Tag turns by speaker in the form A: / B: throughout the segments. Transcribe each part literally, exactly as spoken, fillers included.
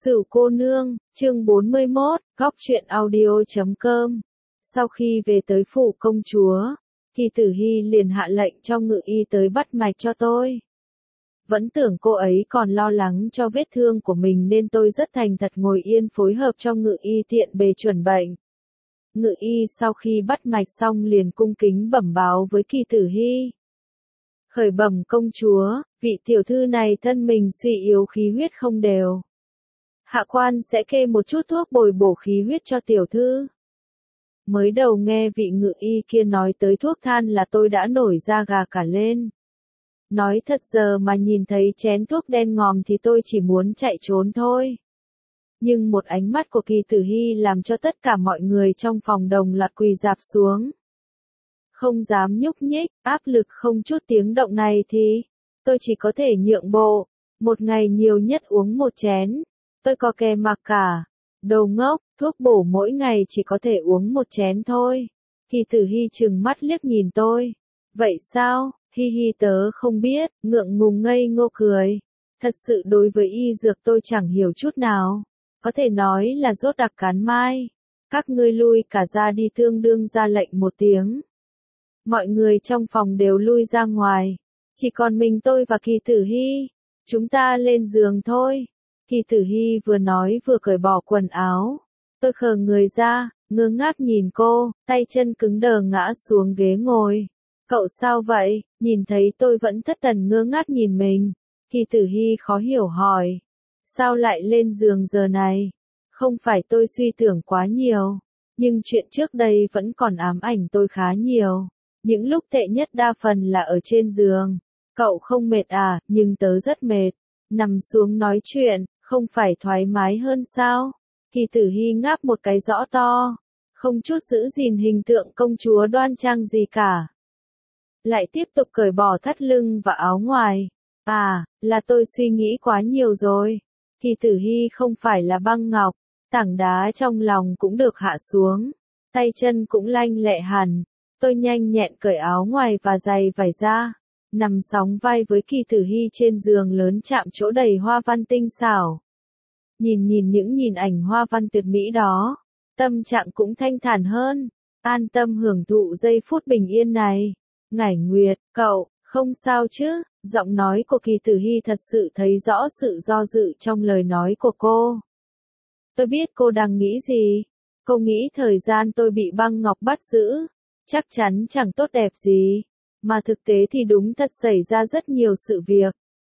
A: Sửu cô nương, chương bốn mươi mốt, góc truyện audio chấm com. Sau khi về tới phủ công chúa, Kỳ Tử Hy liền hạ lệnh cho ngự y tới bắt mạch cho tôi. Vẫn tưởng cô ấy còn lo lắng cho vết thương của mình nên tôi rất thành thật ngồi yên phối hợp cho ngự y tiện bề chuẩn bệnh. Ngự y sau khi bắt mạch xong liền cung kính bẩm báo với Kỳ Tử Hy. Khởi bẩm công chúa, vị tiểu thư này thân mình suy yếu khí huyết không đều. Hạ quan sẽ kê một chút thuốc bồi bổ khí huyết cho tiểu thư. Mới đầu nghe vị ngự y kia nói tới thuốc than là tôi đã nổi da gà cả lên. Nói thật giờ mà nhìn thấy chén thuốc đen ngòm thì tôi chỉ muốn chạy trốn thôi. Nhưng một ánh mắt của Kỳ Tử Hy làm cho tất cả mọi người trong phòng đồng loạt quỳ rạp xuống. Không dám nhúc nhích, áp lực không chút tiếng động này thì tôi chỉ có thể nhượng bộ, một ngày nhiều nhất uống một chén. Tôi có kè mặc cả. Đồ ngốc, thuốc bổ mỗi ngày chỉ có thể uống một chén thôi. Kỳ Tử Hy trừng mắt liếc nhìn tôi. Vậy sao? Hi hi tớ không biết, ngượng ngùng ngây ngô cười. Thật sự đối với y dược tôi chẳng hiểu chút nào. Có thể nói là rốt đặc cán mai. Các ngươi lui cả ra đi, tương đương ra lệnh một tiếng. Mọi người trong phòng đều lui ra ngoài. Chỉ còn mình tôi và Kỳ Tử Hy. Chúng ta lên giường thôi. Kỳ Tử Hy vừa nói vừa cởi bỏ quần áo. Tôi khờ người ra, ngơ ngác nhìn cô, tay chân cứng đờ ngã xuống ghế ngồi. Cậu sao vậy? Nhìn thấy tôi vẫn thất thần ngơ ngác nhìn mình. Kỳ Tử Hy khó hiểu hỏi. Sao lại lên giường giờ này? Không phải tôi suy tưởng quá nhiều. Nhưng chuyện trước đây vẫn còn ám ảnh tôi khá nhiều. Những lúc tệ nhất đa phần là ở trên giường. Cậu không mệt à? Nhưng tớ rất mệt. Nằm xuống nói chuyện, không phải thoải mái hơn sao? Kỳ Tử Hy ngáp một cái rõ to. Không chút giữ gìn hình tượng công chúa đoan trang gì cả. Lại tiếp tục cởi bỏ thắt lưng và áo ngoài. À, là tôi suy nghĩ quá nhiều rồi. Kỳ Tử Hy không phải là băng ngọc. Tảng đá trong lòng cũng được hạ xuống. Tay chân cũng lanh lẹ hẳn. Tôi nhanh nhẹn cởi áo ngoài và giày vải ra. Nằm sóng vai với Kỳ Tử Hy trên giường lớn chạm chỗ đầy hoa văn tinh xảo. Nhìn nhìn những nhìn ảnh hoa văn tuyệt mỹ đó, tâm trạng cũng thanh thản hơn, an tâm hưởng thụ giây phút bình yên này. Ngải Nguyệt, cậu, không sao chứ? Giọng nói của Kỳ Tử Hy thật sự thấy rõ sự do dự trong lời nói của cô. Tôi biết cô đang nghĩ gì. Cô nghĩ thời gian tôi bị băng ngọc bắt giữ, chắc chắn chẳng tốt đẹp gì. Mà thực tế thì đúng thật xảy ra rất nhiều sự việc.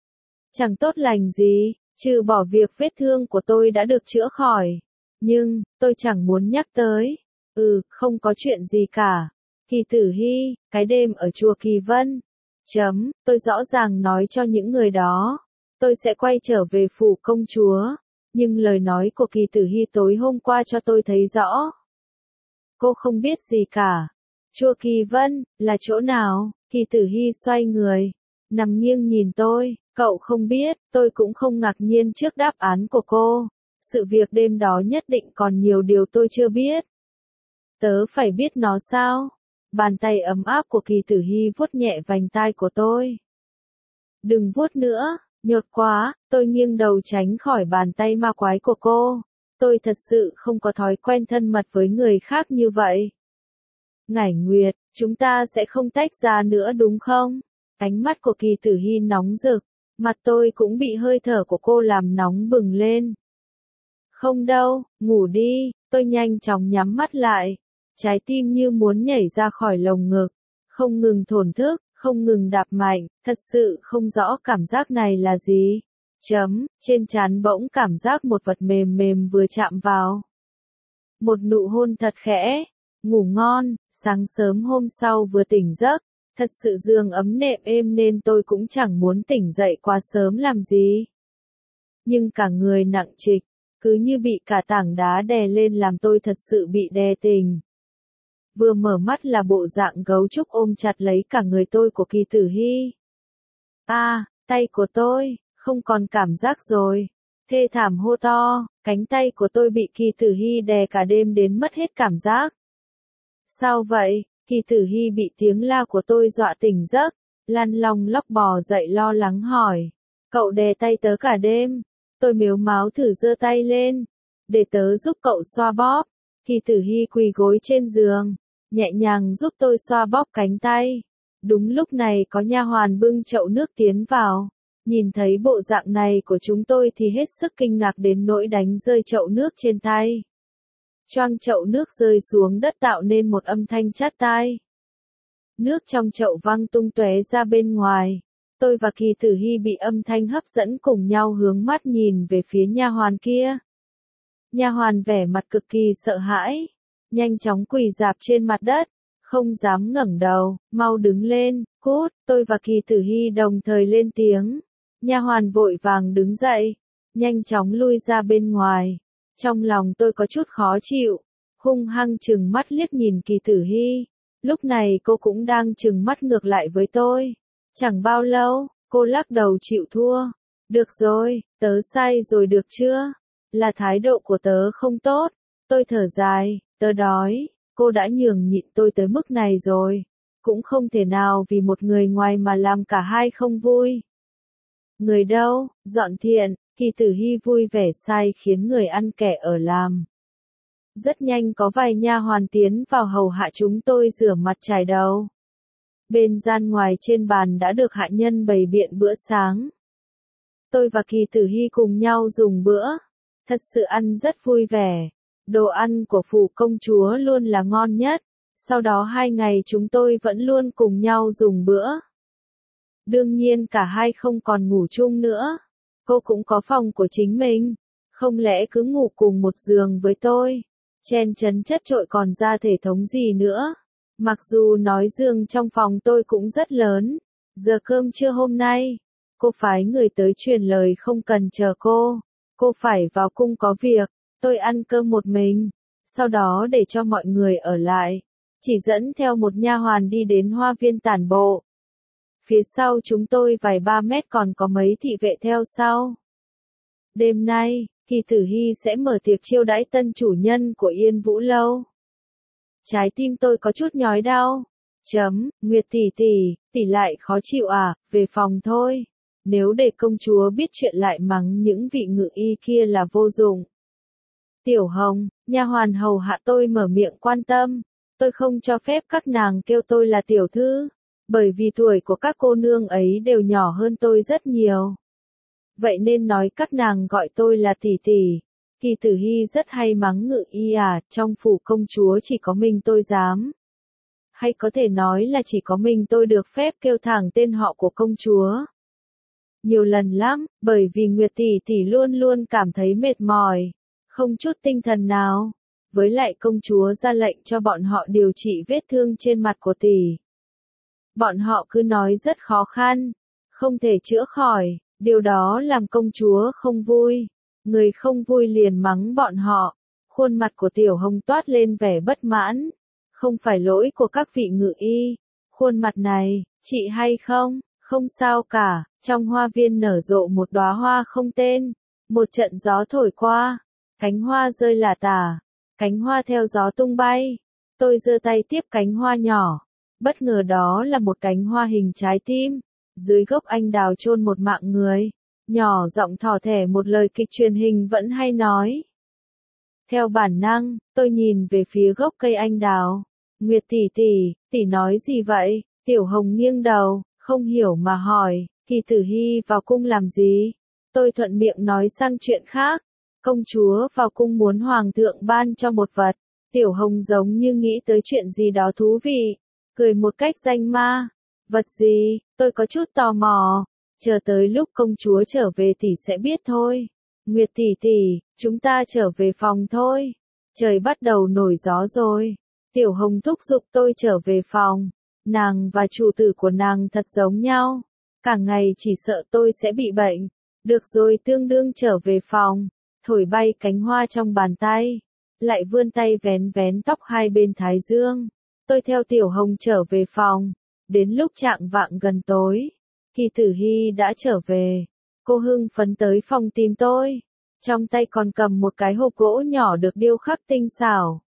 A: Chẳng tốt lành gì, trừ bỏ việc vết thương của tôi đã được chữa khỏi. Nhưng, tôi chẳng muốn nhắc tới. Ừ, không có chuyện gì cả. Kỳ Tử Hy, cái đêm ở chùa Kỳ Vân. Chấm, tôi rõ ràng nói cho những người đó. Tôi sẽ quay trở về phủ công chúa. Nhưng lời nói của Kỳ Tử Hy tối hôm qua cho tôi thấy rõ. Cô không biết gì cả. Chùa Kỳ Vân, là chỗ nào? Kỳ Tử Hy xoay người, nằm nghiêng nhìn tôi. Cậu không biết, tôi cũng không ngạc nhiên trước đáp án của cô. Sự việc đêm đó nhất định còn nhiều điều tôi chưa biết. Tớ phải biết nó sao? Bàn tay ấm áp của Kỳ Tử Hy vuốt nhẹ vành tai của tôi. Đừng vuốt nữa, nhột quá. Tôi nghiêng đầu tránh khỏi bàn tay ma quái của cô. Tôi thật sự không có thói quen thân mật với người khác như vậy. Ngải Nguyệt, chúng ta sẽ không tách ra nữa đúng không? Ánh mắt của Kỳ Tử Hy nóng rực, mặt tôi cũng bị hơi thở của cô làm nóng bừng lên. Không đâu, ngủ đi. Tôi nhanh chóng nhắm mắt lại, trái tim như muốn nhảy ra khỏi lồng ngực, không ngừng thổn thức, không ngừng đạp mạnh, thật sự không rõ cảm giác này là gì. Chấm, trên trán bỗng cảm giác một vật mềm mềm vừa chạm vào. Một nụ hôn thật khẽ. Ngủ ngon. Sáng sớm hôm sau vừa tỉnh giấc, thật sự giường ấm nệm êm nên tôi cũng chẳng muốn tỉnh dậy quá sớm làm gì. Nhưng cả người nặng trịch, cứ như bị cả tảng đá đè lên làm tôi thật sự bị đè tình. Vừa mở mắt là bộ dạng gấu trúc ôm chặt lấy cả người tôi của Kỳ Tử Hy. À, tay của tôi, không còn cảm giác rồi. Thê thảm hô to, cánh tay của tôi bị Kỳ Tử Hy đè cả đêm đến mất hết cảm giác. Sao vậy? Kỳ Tử Hy bị tiếng la của tôi dọa tỉnh giấc, lăn long lóc bò dậy lo lắng hỏi. Cậu đè tay tớ cả đêm. Tôi mếu máo thử giơ tay lên, để tớ giúp cậu xoa bóp. Kỳ Tử Hy quỳ gối trên giường, nhẹ nhàng giúp tôi xoa bóp cánh tay. Đúng lúc này có nha hoàn bưng chậu nước tiến vào. Nhìn thấy bộ dạng này của chúng tôi thì hết sức kinh ngạc đến nỗi đánh rơi chậu nước trên tay. Choang chậu nước rơi xuống đất tạo nên một âm thanh chát tai. Nước trong chậu văng tung tóe ra bên ngoài. Tôi và Kỳ Tử Hy bị âm thanh hấp dẫn cùng nhau hướng mắt nhìn về phía nha hoàn kia. Nha hoàn vẻ mặt cực kỳ sợ hãi, nhanh chóng quỳ rạp trên mặt đất, không dám ngẩng đầu, mau đứng lên, cút. Tôi và Kỳ Tử Hy đồng thời lên tiếng. Nha hoàn vội vàng đứng dậy, nhanh chóng lui ra bên ngoài. Trong lòng tôi có chút khó chịu, hung hăng trừng mắt liếc nhìn Kỳ Tử Hy. Lúc này cô cũng đang trừng mắt ngược lại với tôi. Chẳng bao lâu, cô lắc đầu chịu thua. Được rồi, tớ sai rồi được chưa? Là thái độ của tớ không tốt. Tôi thở dài, tớ đói. Cô đã nhường nhịn tôi tới mức này rồi. Cũng không thể nào vì một người ngoài mà làm cả hai không vui. Người đâu, dọn thiện. Kỳ Tử Hy vui vẻ sai khiến người ăn kẻ ở làm. Rất nhanh có vài nha hoàn tiến vào hầu hạ chúng tôi rửa mặt chải đầu. Bên gian ngoài trên bàn đã được hạ nhân bày biện bữa sáng. Tôi và Kỳ Tử Hy cùng nhau dùng bữa. Thật sự ăn rất vui vẻ. Đồ ăn của phủ công chúa luôn là ngon nhất. Sau đó hai ngày chúng tôi vẫn luôn cùng nhau dùng bữa. Đương nhiên cả hai không còn ngủ chung nữa. Cô cũng có phòng của chính mình. Không lẽ cứ ngủ cùng một giường với tôi? Chen chấn chất trội còn ra thể thống gì nữa? Mặc dù nói giường trong phòng tôi cũng rất lớn. Giờ cơm trưa hôm nay, cô phái người tới truyền lời không cần chờ cô. Cô phải vào cung có việc. Tôi ăn cơm một mình. Sau đó để cho mọi người ở lại. Chỉ dẫn theo một nha hoàn đi đến hoa viên tản bộ. Phía sau chúng tôi vài ba mét còn có mấy thị vệ theo sau. Đêm nay, Kỳ Tử Hy sẽ mở tiệc chiêu đãi tân chủ nhân của Yên Vũ Lâu. Trái tim tôi có chút nhói đau. Chấm, Nguyệt tỷ tỷ, tỷ lại khó chịu à, về phòng thôi. Nếu để công chúa biết chuyện lại mắng những vị ngự y kia là vô dụng. Tiểu Hồng, nha hoàn hầu hạ tôi mở miệng quan tâm. Tôi không cho phép các nàng kêu tôi là tiểu thư. Bởi vì tuổi của các cô nương ấy đều nhỏ hơn tôi rất nhiều. Vậy nên nói các nàng gọi tôi là tỷ tỷ. Kỳ Tử Hy rất hay mắng ngự y à, trong phủ công chúa chỉ có mình tôi dám. Hay có thể nói là chỉ có mình tôi được phép kêu thẳng tên họ của công chúa. Nhiều lần lắm, bởi vì Nguyệt tỷ tỷ luôn luôn cảm thấy mệt mỏi, không chút tinh thần nào. Với lại công chúa ra lệnh cho bọn họ điều trị vết thương trên mặt của tỷ. Bọn họ cứ nói rất khó khăn, không thể chữa khỏi, điều đó làm công chúa không vui. Người không vui liền mắng bọn họ. Khuôn mặt của Tiểu Hồng toát lên vẻ bất mãn. Không phải lỗi của các vị ngự y. Khuôn mặt này, chị hay không? Không sao cả. Trong hoa viên nở rộ một đóa hoa không tên. Một trận gió thổi qua. Cánh hoa rơi lả tả. Cánh hoa theo gió tung bay. Tôi giơ tay tiếp cánh hoa nhỏ. Bất ngờ đó là một cánh hoa hình trái tim. Dưới gốc anh đào chôn một mạng người. Nhỏ giọng thỏ thẻ một lời kịch truyền hình vẫn hay nói. Theo bản năng, tôi nhìn về phía gốc cây anh đào. Nguyệt tỷ tỷ, tỷ nói gì vậy? Tiểu Hồng nghiêng đầu, không hiểu mà hỏi, Kỳ Tử Hy vào cung làm gì? Tôi thuận miệng nói sang chuyện khác. Công chúa vào cung muốn hoàng thượng ban cho một vật. Tiểu Hồng giống như nghĩ tới chuyện gì đó thú vị. Cười một cách danh ma. Vật gì? Tôi có chút tò mò. Chờ tới lúc công chúa trở về tỷ sẽ biết thôi. Nguyệt tỷ tỷ, chúng ta trở về phòng thôi. Trời bắt đầu nổi gió rồi. Tiểu Hồng thúc giục tôi trở về phòng. Nàng và chủ tử của nàng thật giống nhau. Cả ngày chỉ sợ tôi sẽ bị bệnh. Được rồi, tương đương trở về phòng. Thổi bay cánh hoa trong bàn tay. Lại vươn tay vén vén tóc hai bên thái dương. Tôi theo Tiểu Hồng trở về phòng. Đến lúc chạng vạng gần tối, Kỳ Tử Hy đã trở về. Cô hưng phấn tới phòng tìm tôi. Trong tay còn cầm một cái hộp gỗ nhỏ được điêu khắc tinh xảo.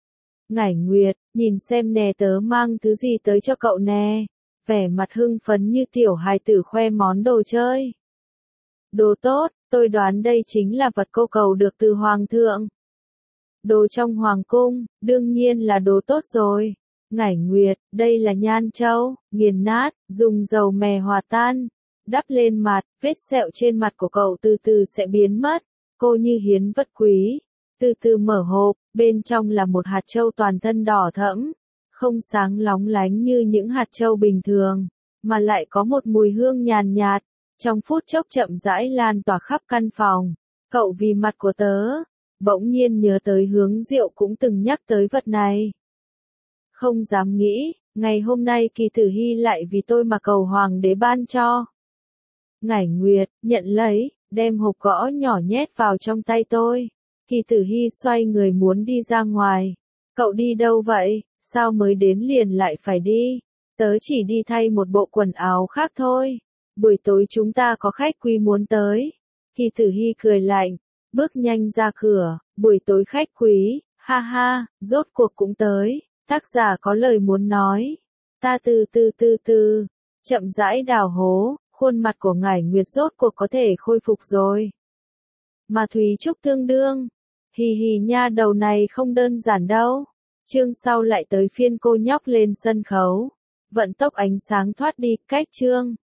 A: Ngải Nguyệt, nhìn xem nè, tớ mang thứ gì tới cho cậu nè. Vẻ mặt hưng phấn như tiểu hài tử khoe món đồ chơi. Đồ tốt, Tôi đoán đây chính là vật cô cầu được từ Hoàng thượng. Đồ trong Hoàng cung, đương nhiên là đồ tốt rồi. Ngải Nguyệt, đây là nhan châu, nghiền nát, dùng dầu mè hòa tan, đắp lên mặt, vết sẹo trên mặt của cậu từ từ sẽ biến mất. Cô như hiến vật quý, từ từ mở hộp, bên trong là một hạt châu toàn thân đỏ thẫm, không sáng lóng lánh như những hạt châu bình thường, mà lại có một mùi hương nhàn nhạt, trong phút chốc chậm rãi lan tỏa khắp căn phòng. Cậu vì mặt của tớ, bỗng nhiên nhớ tới Hướng Diệu cũng từng nhắc tới vật này. Không dám nghĩ, ngày hôm nay Kỳ Tử Hy lại vì tôi mà cầu Hoàng đế ban cho. Ngải Nguyệt, nhận lấy, đem hộp gỗ nhỏ nhét vào trong tay tôi. Kỳ Tử Hy xoay người muốn đi ra ngoài. Cậu đi đâu vậy, sao mới đến liền lại phải đi? Tớ chỉ đi thay một bộ quần áo khác thôi. Buổi tối chúng ta có khách quý muốn tới. Kỳ Tử Hy cười lạnh, bước nhanh ra cửa. Buổi tối khách quý, ha ha, rốt cuộc cũng tới. Tác giả có lời muốn nói. Ta từ từ từ từ, chậm rãi đào hố, khuôn mặt của Ngải Nguyệt rốt cuộc có thể khôi phục rồi. Mà Thúy Trúc tương đương. Hì hì nha, đầu này không đơn giản đâu. Chương sau lại tới phiên cô nhóc lên sân khấu. Vận tốc ánh sáng thoát đi, cách chương.